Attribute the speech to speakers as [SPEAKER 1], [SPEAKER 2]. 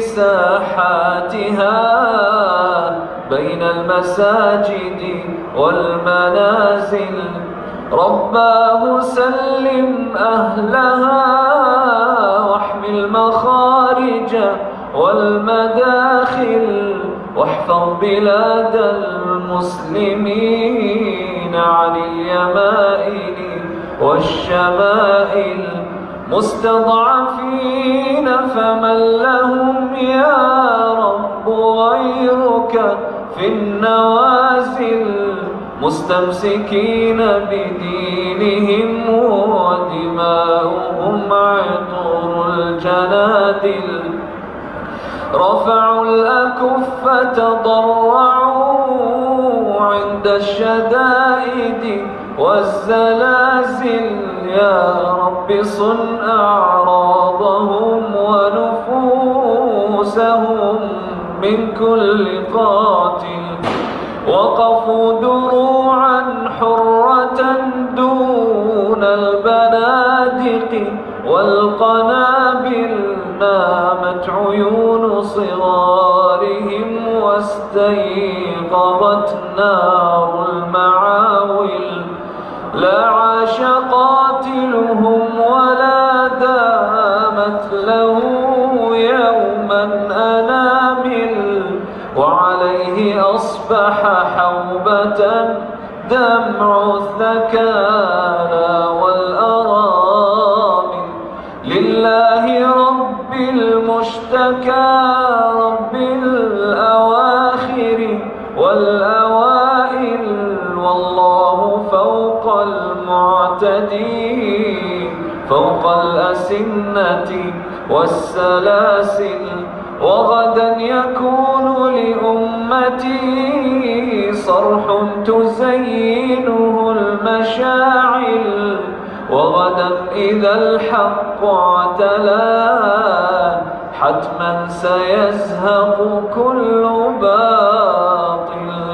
[SPEAKER 1] ساحاتها بين المساجد والمنازل. رباه سلم أهلها واحمِ المخارج والمداخل، واحفظ بلاد المسلمين عن اليمائن والشمائل. مستضعفين فمن لهم يا رب غيرك في النوازل، مستمسكين بدينهم ودماؤهم عطر الجنادل. رفعوا الأكف تضرعوا عند الشدائد والزلازل. يا رب صن أعراضهم ونفوسهم من كل قاتل. وقفوا دروعا حرة دون البنادق والقنابل. نامت عيون صغارهم واستيقظت نار المعاول. لا عاش قاتلهم ولا دامت له يوما أنامل، وعليه أصبح حوبة دمع الثكالى والأرامل. لله رب المشتكى رب الأواخر والأوائل، والله فوق المعتدين فوق الأسنة والسلاسل. وغدا يكون لأمتي صرح تزينه المشاعل. وغدا إذا الحق اعتلى حتما سيزهق كل باطل.